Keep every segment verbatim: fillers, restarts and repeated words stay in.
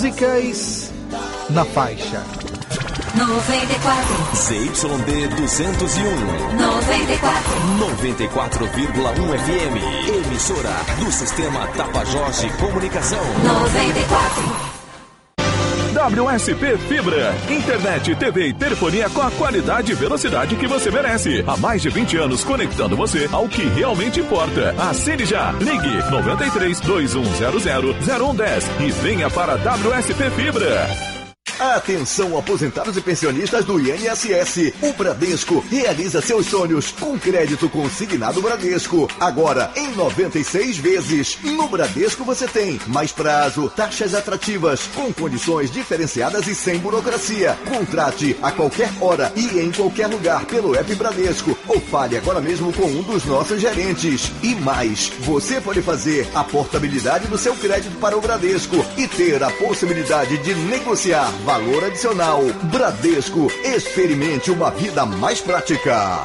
músicas na faixa. noventa e quatro. Z Y D duzentos e um. noventa e quatro. noventa e quatro vírgula um F M. Emissora do Sistema Tapajós de Comunicação. noventa e quatro. W S P Fibra. Internet, T V e telefonia com a qualidade e velocidade que você merece. Há mais de vinte anos conectando você ao que realmente importa. Assine já. Ligue noventa e três, vinte e um zero zero, zero um dez e venha para a W S P Fibra. Atenção, aposentados e pensionistas do I N S S. O Bradesco realiza seus sonhos com crédito consignado Bradesco. Agora em noventa e seis vezes. No Bradesco você tem mais prazo, taxas atrativas, com condições diferenciadas e sem burocracia. Contrate a qualquer hora e em qualquer lugar pelo app Bradesco ou fale agora mesmo com um dos nossos gerentes. E mais, você pode fazer a portabilidade do seu crédito para o Bradesco e ter a possibilidade de negociar valor adicional. Bradesco, experimente uma vida mais prática.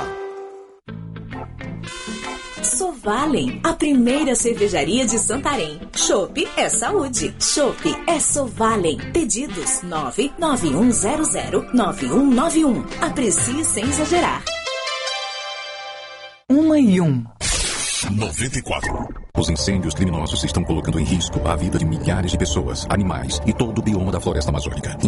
Sovalen, a primeira cervejaria de Santarém. Chopp é saúde. Chopp é Sovalen. Pedidos nove nove um zero zero nove um nove um. Aprecie sem exagerar. Uma e um. noventa e quatro. Os incêndios criminosos estão colocando em risco a vida de milhares de pessoas, animais e todo o bioma da floresta amazônica.